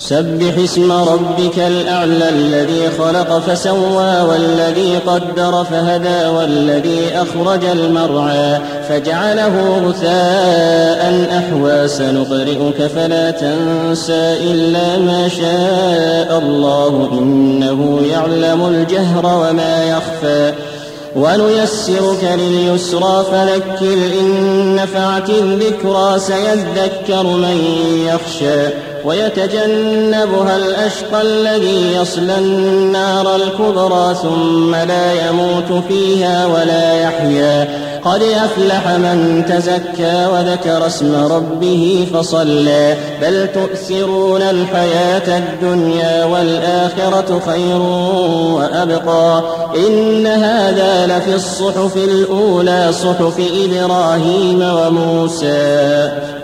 سبح اسم ربك الأعلى الذي خلق فسوى والذي قدر فهدى والذي أخرج المرعى فجعله غثاء أحوى سنقرئك فلا تنسى إلا ما شاء الله إنه يعلم الجهر وما يخفى ونيسرك لليسرى فذكر إن نفعت الذكرى سيذكر من يخشى ويتجنبها الأشقى الذي يصلى النار الكبرى ثم لا يموت فيها ولا يحيا قد أفلح من تزكى وذكر اسم ربه فصلى بل تؤثرون الحياة الدنيا والآخرة خير وأبقى إن هذا لفي الصحف الأولى صحف إبراهيم وموسى